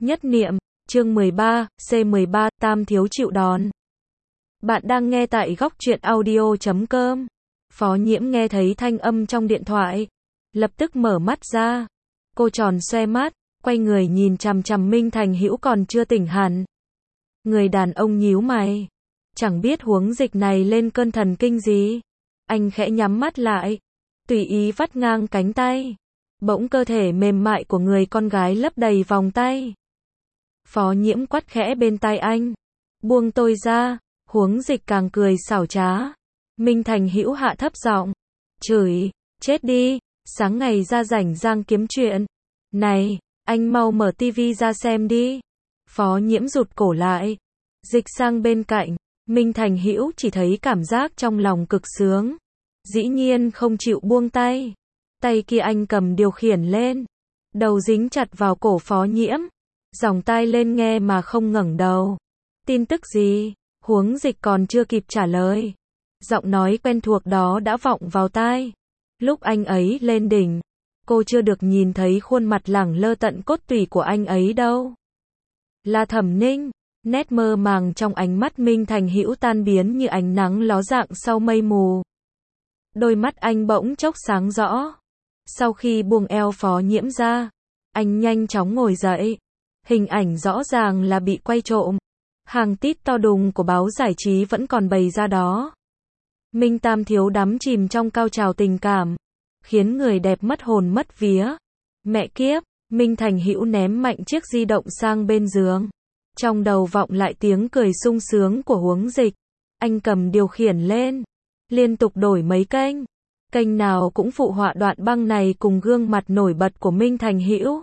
Nhất niệm, chương 13, C13, Tam thiếu chịu đòn. Bạn đang nghe tại góc truyện audio.com. Phó Nhiễm nghe thấy thanh âm trong điện thoại, lập tức mở mắt ra. Cô tròn xoe mắt, quay người nhìn chằm chằm Minh Thành Hữu còn chưa tỉnh hẳn. Người đàn ông nhíu mày, chẳng biết huống dịch này lên cơn thần kinh gì. Anh khẽ nhắm mắt lại, tùy ý vắt ngang cánh tay. Bỗng cơ thể mềm mại của người con gái lấp đầy vòng tay. Phó Nhiễm quát khẽ bên tai anh, buông tôi ra. Huống dịch càng cười xảo trá. Minh Thành Hữu hạ thấp giọng, chửi, chết đi, sáng ngày ra rảnh rang kiếm chuyện. Này, anh mau mở tivi ra xem đi. Phó Nhiễm rụt cổ lại, dịch sang bên cạnh. Minh Thành Hữu chỉ thấy cảm giác trong lòng cực sướng. Dĩ nhiên không chịu buông tay. Tay kia anh cầm điều khiển lên, đầu dính chặt vào cổ Phó Nhiễm, dòng tai lên nghe mà không ngẩng đầu. Tin tức gì? Huống dịch còn chưa kịp trả lời, giọng nói quen thuộc đó đã vọng vào tai. Lúc anh ấy lên đỉnh, cô chưa được nhìn thấy khuôn mặt lẳng lơ tận cốt tủy của anh ấy đâu. Là Thẩm Ninh. Nét mơ màng trong ánh mắt Minh Thành Hữu tan biến như ánh nắng ló dạng sau mây mù. Đôi mắt anh bỗng chốc sáng rõ. Sau khi buông eo Phó Nhiễm ra, anh nhanh chóng ngồi dậy. Hình ảnh rõ ràng là bị quay trộm. Hàng tít to đùng của báo giải trí vẫn còn bày ra đó. Minh Tam thiếu đắm chìm trong cao trào tình cảm, khiến người đẹp mất hồn mất vía. Mẹ kiếp, Minh Thành Hữu ném mạnh chiếc di động sang bên giường. Trong đầu vọng lại tiếng cười sung sướng của huống dịch. Anh cầm điều khiển lên, liên tục đổi mấy kênh. Kênh nào cũng phụ họa đoạn băng này cùng gương mặt nổi bật của Minh Thành Hữu.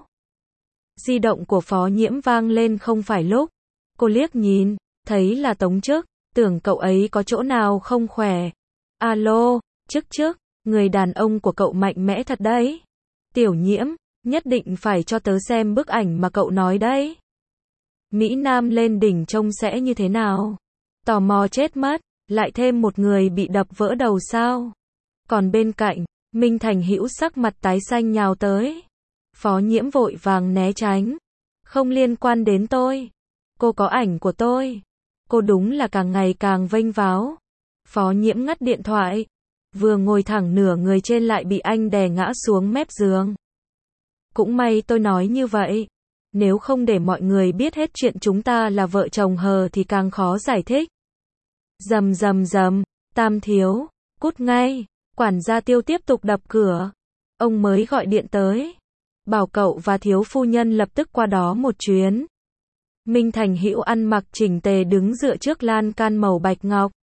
Di động của Phó Nhiễm vang lên không phải lúc. Cô liếc nhìn, thấy là Tống Chức, tưởng cậu ấy có chỗ nào không khỏe. Alo, Chức, người đàn ông của cậu mạnh mẽ thật đấy. Tiểu Nhiễm, nhất định phải cho tớ xem bức ảnh mà cậu nói đấy. Mỹ Nam lên đỉnh trông sẽ như thế nào? Tò mò chết mất, lại thêm một người bị đập vỡ đầu sao? Còn bên cạnh, Minh Thành Hữu sắc mặt tái xanh nhào tới. Phó Nhiễm vội vàng né tránh. Không liên quan đến tôi. Cô có ảnh của tôi. Cô đúng là càng ngày càng vênh váo. Phó Nhiễm ngắt điện thoại. Vừa ngồi thẳng nửa người trên lại bị anh đè ngã xuống mép giường. Cũng may tôi nói như vậy. Nếu không để mọi người biết hết chuyện chúng ta là vợ chồng hờ thì càng khó giải thích. Rầm, Tam thiếu, cút ngay. Quản gia Tiêu tiếp tục đập cửa. Ông mới gọi điện tới, bảo cậu và thiếu phu nhân lập tức qua đó một chuyến. Minh Thành Hữu ăn mặc chỉnh tề đứng dựa trước lan can màu bạch ngọc.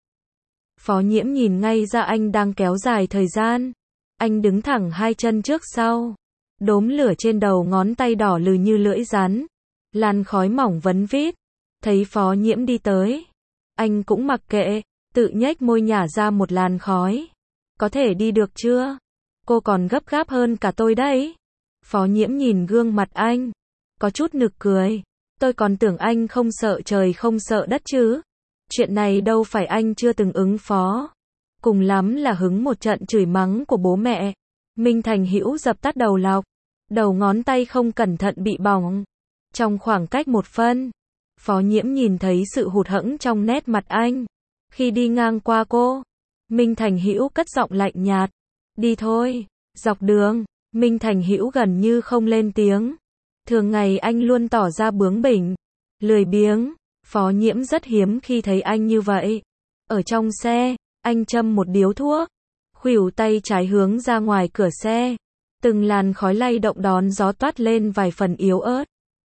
Phó Nhiễm nhìn ngay ra anh đang kéo dài thời gian. Anh đứng thẳng hai chân trước sau, đốm lửa trên đầu ngón tay đỏ lừ như lưỡi rắn, làn khói mỏng vấn vít. Thấy Phó Nhiễm đi tới, anh cũng mặc kệ, tự nhếch môi nhả ra một làn khói. Có thể đi được chưa? Cô còn gấp gáp hơn cả tôi đấy. Phó Nhiễm nhìn gương mặt anh, có chút nực cười. Tôi còn tưởng anh không sợ trời không sợ đất chứ. Chuyện này đâu phải anh chưa từng ứng phó. Cùng lắm là hứng một trận chửi mắng của bố mẹ. Minh Thành Hữu dập tắt đầu lọc. Đầu ngón tay không cẩn thận bị bỏng. Trong khoảng cách một phân, Phó Nhiễm nhìn thấy sự hụt hẫng trong nét mặt anh. Khi đi ngang qua cô, Minh Thành Hữu cất giọng lạnh nhạt. Đi thôi. Dọc đường, Minh Thành Hữu gần như không lên tiếng. Thường ngày anh luôn tỏ ra bướng bỉnh, lười biếng. Phó Nhiễm rất hiếm khi thấy anh như vậy. Ở trong xe, anh châm một điếu thuốc, khuỷu tay trái hướng ra ngoài cửa xe. Từng làn khói lay động đón gió toát lên vài phần yếu ớt.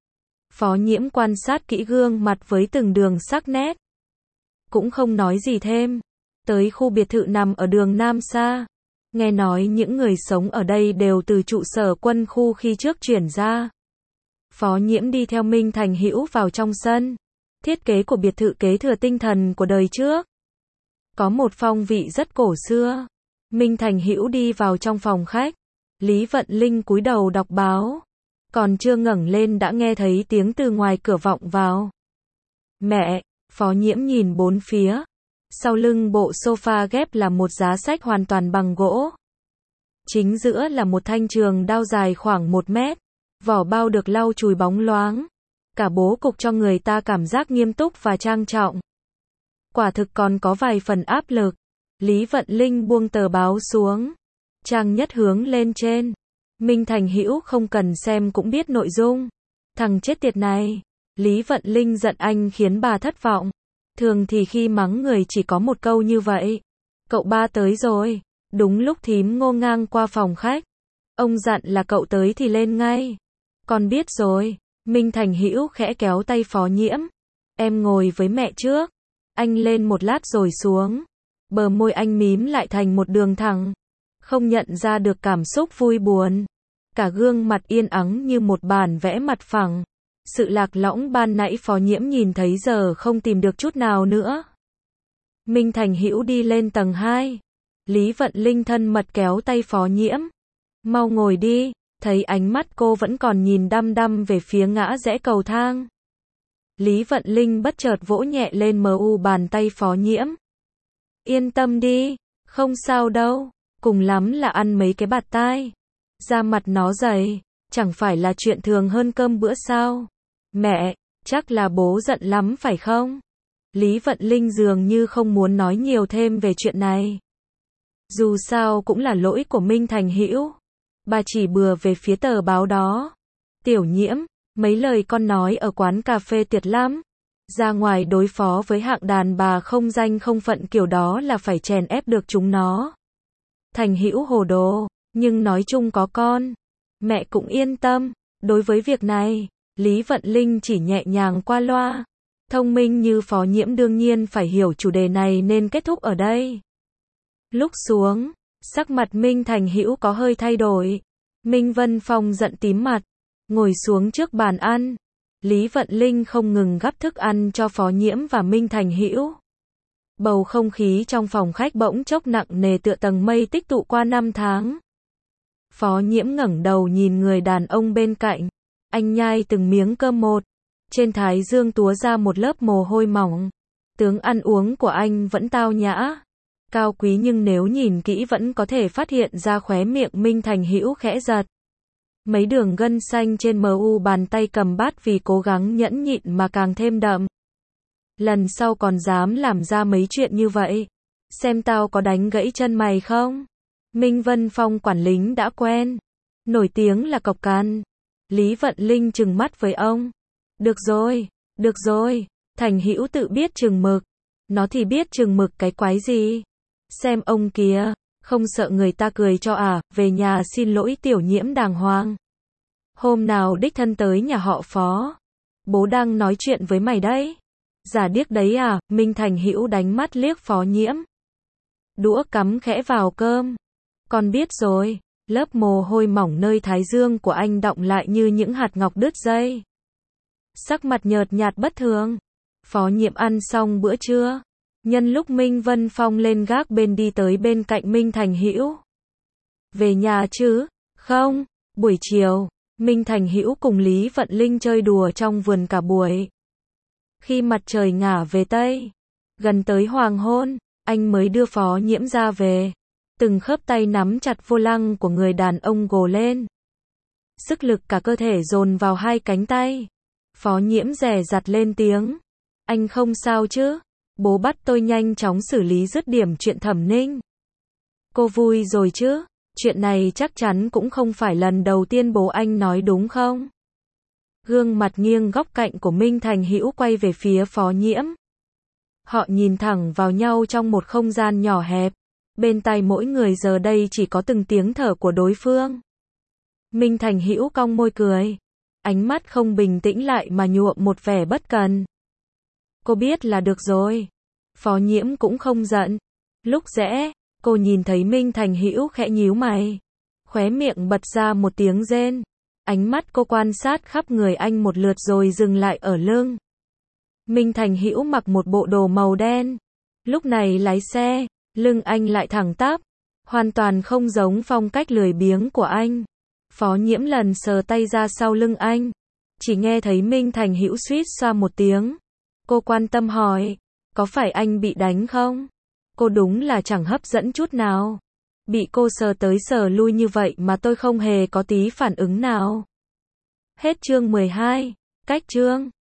Phó Nhiễm quan sát kỹ gương mặt với từng đường sắc nét, cũng không nói gì thêm. Tới khu biệt thự nằm ở đường Nam Sa. Nghe nói những người sống ở đây đều từ trụ sở quân khu khi trước chuyển ra. Phó Nhiễm đi theo Minh Thành Hữu vào trong sân. Thiết kế của biệt thự kế thừa tinh thần của đời trước, có một phong vị rất cổ xưa. Minh Thành Hữu đi vào trong phòng khách. Lý Vận Linh cúi đầu đọc báo, còn chưa ngẩng lên đã nghe thấy tiếng từ ngoài cửa vọng vào. Mẹ. Phó Nhiễm nhìn bốn phía. Sau lưng bộ sofa ghép là một giá sách hoàn toàn bằng gỗ. Chính giữa là một thanh trường đao dài khoảng 1 mét. Vỏ bao được lau chùi bóng loáng. Cả bố cục cho người ta cảm giác nghiêm túc và trang trọng. Quả thực còn có vài phần áp lực. Lý Vận Linh buông tờ báo xuống. Trang nhất hướng lên trên. Minh Thành Hữu không cần xem cũng biết nội dung. Thằng chết tiệt này. Lý Vận Linh giận anh khiến bà thất vọng. Thường thì khi mắng người chỉ có một câu như vậy. Cậu ba tới rồi. Đúng lúc thím Ngô ngang qua phòng khách. Ông dặn là cậu tới thì lên ngay. Con biết rồi. Minh Thành Hữu khẽ kéo tay Phó Nhiễm. Em ngồi với mẹ trước. Anh lên một lát rồi xuống. Bờ môi anh mím lại thành một đường thẳng. Không nhận ra được cảm xúc vui buồn. Cả gương mặt yên ắng như một bản vẽ mặt phẳng. Sự lạc lõng ban nãy Phó Nhiễm nhìn thấy giờ không tìm được chút nào nữa. Minh Thành Hữu đi lên tầng 2. Lý Vận Linh thân mật kéo tay Phó Nhiễm. Mau ngồi đi. Thấy ánh mắt cô vẫn còn nhìn đăm đăm về phía ngã rẽ cầu thang. Lý Vận Linh bất chợt vỗ nhẹ lên bàn tay Phó Nhiễm. Yên tâm đi, không sao đâu, cùng lắm là ăn mấy cái bạt tai. Da mặt nó dày, chẳng phải là chuyện thường hơn cơm bữa sao? Mẹ, chắc là bố giận lắm phải không? Lý Vận Linh dường như không muốn nói nhiều thêm về chuyện này. Dù sao cũng là lỗi của Minh Thành Hữu. Bà chỉ bừa về phía tờ báo đó. Tiểu Nhiễm, mấy lời con nói ở quán cà phê tuyệt lắm. Ra ngoài đối phó với hạng đàn bà không danh không phận kiểu đó là phải chèn ép được chúng nó. Thành Hữu hồ đồ, nhưng nói chung có con. Mẹ cũng yên tâm. Đối với việc này, Lý Vận Linh chỉ nhẹ nhàng qua loa. Thông minh như Phó Nhiễm đương nhiên phải hiểu chủ đề này nên kết thúc ở đây. Lúc xuống, sắc mặt Minh Thành Hữu có hơi thay đổi. Minh Vân Phong giận tím mặt, ngồi xuống trước bàn ăn. Lý Vận Linh không ngừng gắp thức ăn cho Phó Nhiễm và Minh Thành Hữu. Bầu không khí trong phòng khách bỗng chốc nặng nề tựa tầng mây tích tụ qua 5 tháng. Phó Nhiễm ngẩng đầu nhìn người đàn ông bên cạnh. Anh nhai từng miếng cơm một. Trên thái dương túa ra một lớp mồ hôi mỏng. Tướng ăn uống của anh vẫn tao nhã, cao quý, nhưng nếu nhìn kỹ vẫn có thể phát hiện ra khóe miệng Minh Thành Hữu khẽ giật. Mấy đường gân xanh trên bàn tay cầm bát vì cố gắng nhẫn nhịn mà càng thêm đậm. Lần sau còn dám làm ra mấy chuyện như vậy, xem tao có đánh gãy chân mày không? Minh Vân Phong quản lính đã quen, nổi tiếng là cộc cằn. Lý Vận Linh trừng mắt với ông. Được rồi, Thành Hữu tự biết chừng mực. Nó thì biết chừng mực cái quái gì? Xem ông kìa, không sợ người ta cười cho à? Về nhà xin lỗi Tiểu Nhiễm đàng hoàng. Hôm nào đích thân tới nhà họ Phó. Bố đang nói chuyện với mày đấy. Giả điếc đấy à? Minh Thành Hữu đánh mắt liếc Phó Nhiễm. Đũa cắm khẽ vào cơm. Con biết rồi. Lớp mồ hôi mỏng nơi thái dương của anh đọng lại như những hạt ngọc đứt dây. Sắc mặt nhợt nhạt bất thường. Phó Nhiễm ăn xong bữa trưa. Nhân lúc Minh Vân Phong lên gác bên đi tới bên cạnh Minh Thành Hữu. Về nhà chứ? Không. Buổi chiều, Minh Thành Hữu cùng Lý Vận Linh chơi đùa trong vườn cả buổi. Khi mặt trời ngả về Tây, gần tới hoàng hôn, anh mới đưa Phó Nhiễm ra về. Từng khớp tay nắm chặt vô lăng của người đàn ông gồ lên. Sức lực cả cơ thể dồn vào hai cánh tay. Phó Nhiễm dè dặt lên tiếng. Anh không sao chứ? Bố bắt tôi nhanh chóng xử lý dứt điểm chuyện Thẩm Ninh. Cô vui rồi chứ? Chuyện này chắc chắn cũng không phải lần đầu tiên bố anh nói đúng không? Gương mặt nghiêng góc cạnh của Minh Thành Hữu quay về phía Phó Nhiễm. Họ nhìn thẳng vào nhau trong một không gian nhỏ hẹp. Bên tai mỗi người giờ đây chỉ có từng tiếng thở của đối phương. Minh Thành Hữu cong môi cười. Ánh mắt không bình tĩnh lại mà nhuộm một vẻ bất cần. Cô biết là được rồi. Phó Nhiễm cũng không giận. Lúc rẽ, cô nhìn thấy Minh Thành Hữu khẽ nhíu mày. Khóe miệng bật ra một tiếng rên. Ánh mắt cô quan sát khắp người anh một lượt rồi dừng lại ở lưng. Minh Thành Hữu mặc một bộ đồ màu đen. Lúc này lái xe, lưng anh lại thẳng tắp. Hoàn toàn không giống phong cách lười biếng của anh. Phó Nhiễm lần sờ tay ra sau lưng anh. Chỉ nghe thấy Minh Thành Hữu suýt xoa một tiếng. Cô quan tâm hỏi. Có phải anh bị đánh không? Cô đúng là chẳng hấp dẫn chút nào. Bị cô sờ tới sờ lui như vậy mà tôi không hề có tí phản ứng nào. Hết chương 12. Cách chương